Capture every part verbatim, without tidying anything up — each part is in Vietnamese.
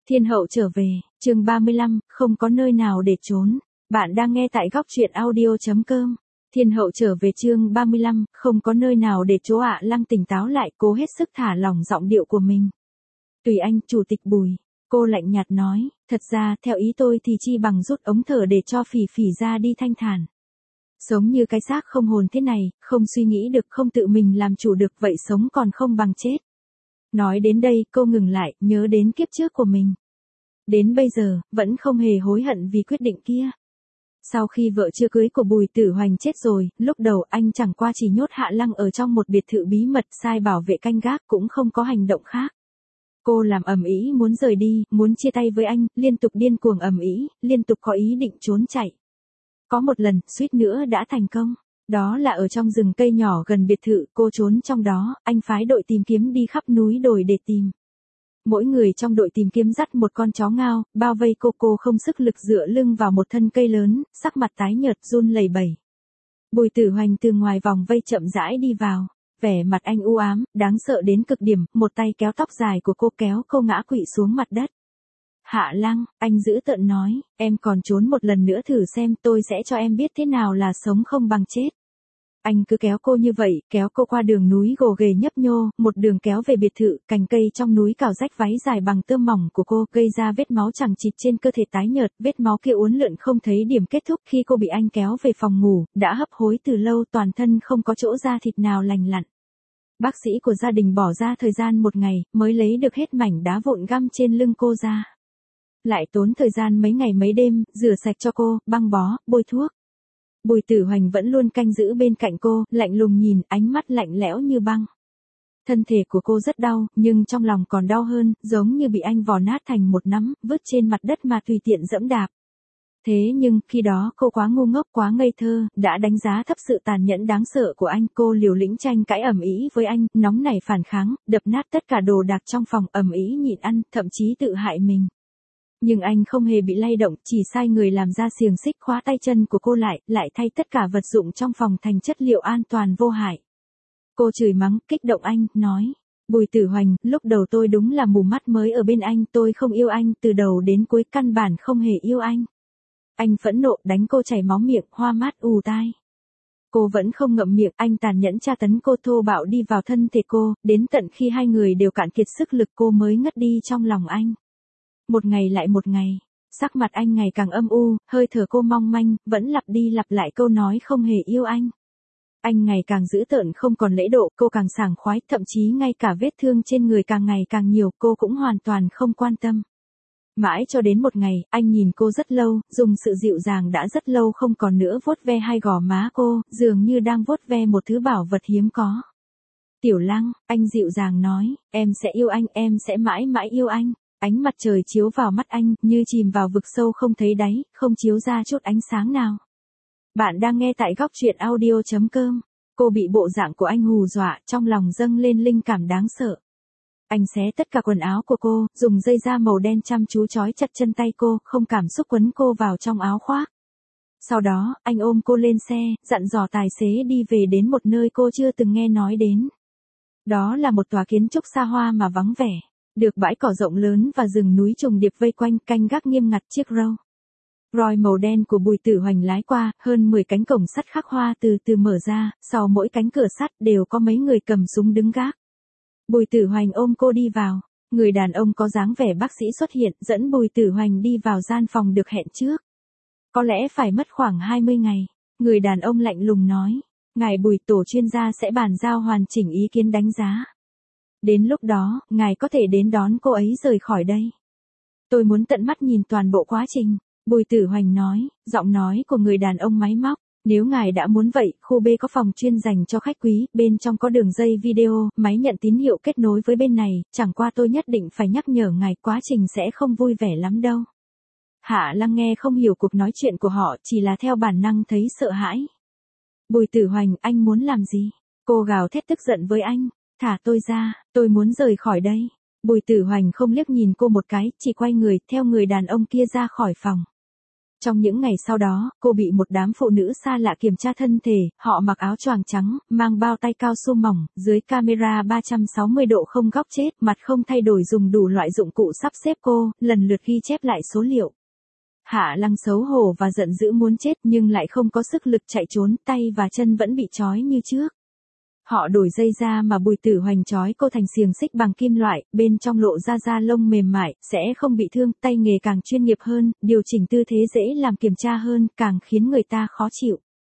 Thiên hậu trở về, chương ba mươi lăm, không có nơi nào để trốn. Bạn đang nghe tại góc truyện audio chấm com. Thiên hậu trở về chương ba mươi lăm, không có nơi nào để chỗ ạ. Lăng tỉnh táo lại, cố hết sức thả lỏng giọng điệu của mình. Tùy anh, chủ tịch Bùi. Cô lạnh nhạt nói, thật ra, theo ý tôi thì chi bằng rút ống thở để cho Phỉ Phỉ ra đi thanh thản. Sống như cái xác không hồn thế này, không suy nghĩ được, không tự mình làm chủ được, vậy sống còn không bằng chết. Nói đến đây, cô ngừng lại, nhớ đến kiếp trước của mình. Đến bây giờ, vẫn không hề hối hận vì quyết định kia. Sau khi vợ chưa cưới của Bùi Tử Hoành chết rồi, lúc đầu anh chẳng qua chỉ nhốt Hạ Lăng ở trong một biệt thự bí mật, sai bảo vệ canh gác, cũng không có hành động khác. Cô làm ầm ĩ muốn rời đi, muốn chia tay với anh, liên tục điên cuồng ầm ĩ, liên tục có ý định trốn chạy. Có một lần, suýt nữa đã thành công. Đó là ở trong rừng cây nhỏ gần biệt thự, cô trốn trong đó, anh phái đội tìm kiếm đi khắp núi đồi để tìm. Mỗi người trong đội tìm kiếm dắt một con chó ngao, bao vây cô, cô không sức lực dựa lưng vào một thân cây lớn, sắc mặt tái nhợt run lẩy bẩy. Bùi Tử Hoành từ ngoài vòng vây chậm rãi đi vào, vẻ mặt anh u ám, đáng sợ đến cực điểm, một tay kéo tóc dài của cô kéo cô ngã quỵ xuống mặt đất. Hạ Lăng, anh dữ tợn nói, em còn trốn một lần nữa thử xem, tôi sẽ cho em biết thế nào là sống không bằng chết. Anh cứ kéo cô như vậy, kéo cô qua đường núi gồ ghề nhấp nhô, một đường kéo về biệt thự, cành cây trong núi cào rách váy dài bằng tơ mỏng của cô, gây ra vết máu chằng chịt trên cơ thể tái nhợt, vết máu kia uốn lượn không thấy điểm kết thúc. Khi cô bị anh kéo về phòng ngủ, đã hấp hối từ lâu, toàn thân không có chỗ da thịt nào lành lặn. Bác sĩ của gia đình bỏ ra thời gian một ngày, mới lấy được hết mảnh đá vụn găm trên lưng cô ra. Lại tốn thời gian mấy ngày mấy đêm, rửa sạch cho cô, băng bó, bôi thuốc. Bùi Tử Hoành vẫn luôn canh giữ bên cạnh cô, lạnh lùng nhìn, ánh mắt lạnh lẽo như băng. Thân thể của cô rất đau, nhưng trong lòng còn đau hơn, giống như bị anh vò nát thành một nắm, vứt trên mặt đất mà tùy tiện dẫm đạp. Thế nhưng, khi đó cô quá ngu ngốc, quá ngây thơ, đã đánh giá thấp sự tàn nhẫn đáng sợ của anh. Cô liều lĩnh tranh cãi ầm ĩ với anh, nóng nảy phản kháng, đập nát tất cả đồ đạc trong phòng, ầm ĩ nhịn ăn, thậm chí tự hại mình. Nhưng anh không hề bị lay động, chỉ sai người làm ra xiềng xích khóa tay chân của cô lại, lại thay tất cả vật dụng trong phòng thành chất liệu an toàn vô hại. Cô chửi mắng, kích động anh, nói, Bùi Tử Hoành, lúc đầu tôi đúng là mù mắt mới ở bên anh, tôi không yêu anh, từ đầu đến cuối căn bản không hề yêu anh. Anh phẫn nộ, đánh cô chảy máu miệng, hoa mắt ù tai. Cô vẫn không ngậm miệng, anh tàn nhẫn tra tấn cô, thô bạo đi vào thân thể cô, đến tận khi hai người đều cạn kiệt sức lực cô mới ngất đi trong lòng anh. Một ngày lại một ngày, sắc mặt anh ngày càng âm u, hơi thở cô mong manh, vẫn lặp đi lặp lại câu nói không hề yêu anh. Anh ngày càng dữ tợn không còn lễ độ, cô càng sảng khoái, thậm chí ngay cả vết thương trên người càng ngày càng nhiều, cô cũng hoàn toàn không quan tâm. Mãi cho đến một ngày, anh nhìn cô rất lâu, dùng sự dịu dàng đã rất lâu không còn nữa vuốt ve hai gò má cô, dường như đang vuốt ve một thứ bảo vật hiếm có. Tiểu Lăng, anh dịu dàng nói, em sẽ yêu anh, em sẽ mãi mãi yêu anh. Ánh mặt trời chiếu vào mắt anh, như chìm vào vực sâu không thấy đáy, không chiếu ra chút ánh sáng nào. Bạn đang nghe tại góc truyện audio chấm com. Cô bị bộ dạng của anh hù dọa, trong lòng dâng lên linh cảm đáng sợ. Anh xé tất cả quần áo của cô, dùng dây da màu đen chăm chú trói chặt chân tay cô, không cảm xúc quấn cô vào trong áo khoác. Sau đó, anh ôm cô lên xe, dặn dò tài xế đi về đến một nơi cô chưa từng nghe nói đến. Đó là một tòa kiến trúc xa hoa mà vắng vẻ. Được bãi cỏ rộng lớn và rừng núi trùng điệp vây quanh, canh gác nghiêm ngặt chiếc Rolls Royce màu đen của Bùi Tử Hoành lái qua, hơn mười cánh cổng sắt khắc hoa từ từ mở ra, sau mỗi cánh cửa sắt đều có mấy người cầm súng đứng gác. Bùi Tử Hoành ôm cô đi vào, người đàn ông có dáng vẻ bác sĩ xuất hiện, dẫn Bùi Tử Hoành đi vào gian phòng được hẹn trước. Có lẽ phải mất khoảng hai mươi ngày, người đàn ông lạnh lùng nói, ngài Bùi, tổ chuyên gia sẽ bàn giao hoàn chỉnh ý kiến đánh giá. Đến lúc đó, ngài có thể đến đón cô ấy rời khỏi đây. Tôi muốn tận mắt nhìn toàn bộ quá trình, Bùi Tử Hoành nói, giọng nói của người đàn ông máy móc. Nếu ngài đã muốn vậy, khu B có phòng chuyên dành cho khách quý, bên trong có đường dây video, máy nhận tín hiệu kết nối với bên này, chẳng qua tôi nhất định phải nhắc nhở ngài, quá trình sẽ không vui vẻ lắm đâu. Hạ Lăng nghe không hiểu cuộc nói chuyện của họ, chỉ là theo bản năng thấy sợ hãi. Bùi Tử Hoành, anh muốn làm gì? Cô gào thét tức giận với anh. Thả tôi ra, tôi muốn rời khỏi đây. Bùi Tử Hoành không liếc nhìn cô một cái, chỉ quay người, theo người đàn ông kia ra khỏi phòng. Trong những ngày sau đó, cô bị một đám phụ nữ xa lạ kiểm tra thân thể, họ mặc áo choàng trắng, mang bao tay cao su mỏng, dưới camera ba trăm sáu mươi độ không góc chết, mặt không thay đổi dùng đủ loại dụng cụ sắp xếp cô, lần lượt ghi chép lại số liệu. Hạ Lăng xấu hổ và giận dữ muốn chết nhưng lại không có sức lực chạy trốn, tay và chân vẫn bị trói như trước. Họ đổi dây ra mà Bùi Tử Hoành trói cô thành xiềng xích bằng kim loại, bên trong lộ ra da lông mềm mại, sẽ không bị thương, tay nghề càng chuyên nghiệp hơn, điều chỉnh tư thế dễ làm kiểm tra hơn, càng khiến người ta khó chịu.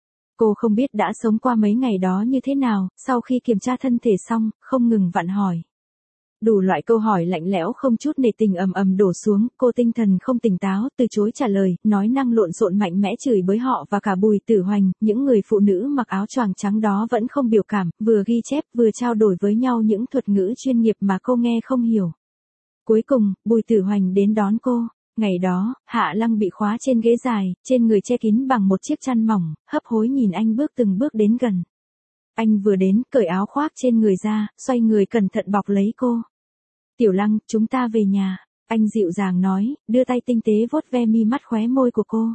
Cô không biết đã sống qua mấy ngày đó như thế nào, sau khi kiểm tra thân thể xong, không ngừng vặn hỏi. Đủ loại câu hỏi lạnh lẽo không chút nể tình ầm ầm đổ xuống, cô tinh thần không tỉnh táo, từ chối trả lời, nói năng lộn xộn mạnh mẽ chửi bới họ và cả Bùi Tử Hoành, những người phụ nữ mặc áo choàng trắng đó vẫn không biểu cảm, vừa ghi chép vừa trao đổi với nhau những thuật ngữ chuyên nghiệp mà cô nghe không hiểu. Cuối cùng, Bùi Tử Hoành đến đón cô. Ngày đó, Hạ Lăng bị khóa trên ghế dài, trên người che kín bằng một chiếc chăn mỏng, hấp hối nhìn anh bước từng bước đến gần. Anh vừa đến, cởi áo khoác trên người ra, xoay người cẩn thận bọc lấy cô. Tiểu Lăng, chúng ta về nhà, anh dịu dàng nói, đưa tay tinh tế vuốt ve mi mắt khóe môi của cô.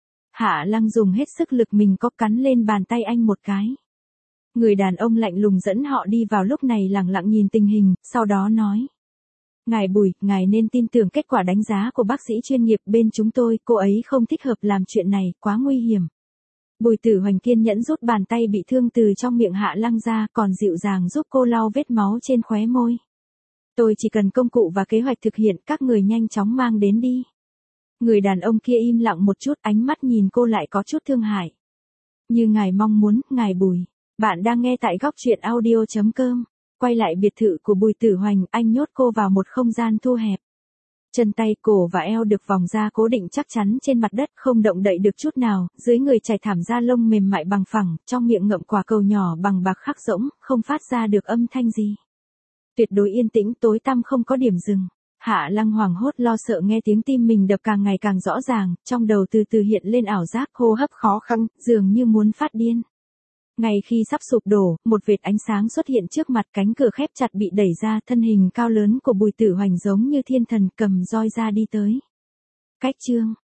Hạ Lăng dùng hết sức lực mình có cắn lên bàn tay anh một cái. Người đàn ông lạnh lùng dẫn họ đi vào lúc này lặng lặng nhìn tình hình, sau đó nói. Ngài Bùi, ngài nên tin tưởng kết quả đánh giá của bác sĩ chuyên nghiệp bên chúng tôi, cô ấy không thích hợp làm chuyện này, quá nguy hiểm. Bùi Tử Hoành kiên nhẫn rút bàn tay bị thương từ trong miệng Hạ Lăng ra, còn dịu dàng giúp cô lau vết máu trên khóe môi. Tôi chỉ cần công cụ và kế hoạch thực hiện, các người nhanh chóng mang đến đi. Người đàn ông kia im lặng một chút, ánh mắt nhìn cô lại có chút thương hại. Như ngài mong muốn, ngài Bùi. Bạn đang nghe tại góc truyện audio chấm com. Quay lại biệt thự của Bùi Tử Hoành, anh nhốt cô vào một không gian thu hẹp. Chân tay, cổ và eo được vòng ra cố định chắc chắn trên mặt đất, không động đậy được chút nào, dưới người trải thảm da lông mềm mại bằng phẳng, trong miệng ngậm quả cầu nhỏ bằng bạc khắc rỗng, không phát ra được âm thanh gì. Tuyệt đối yên tĩnh, tối tăm không có điểm dừng. Hạ Lăng hoảng hốt lo sợ nghe tiếng tim mình đập càng ngày càng rõ ràng, trong đầu từ từ hiện lên ảo giác, hô hấp khó khăn, dường như muốn phát điên. Ngay khi sắp sụp đổ, một vệt ánh sáng xuất hiện trước mặt, cánh cửa khép chặt bị đẩy ra, thân hình cao lớn của Bùi Tử Hoành giống như thiên thần cầm roi ra đi tới. Cách chương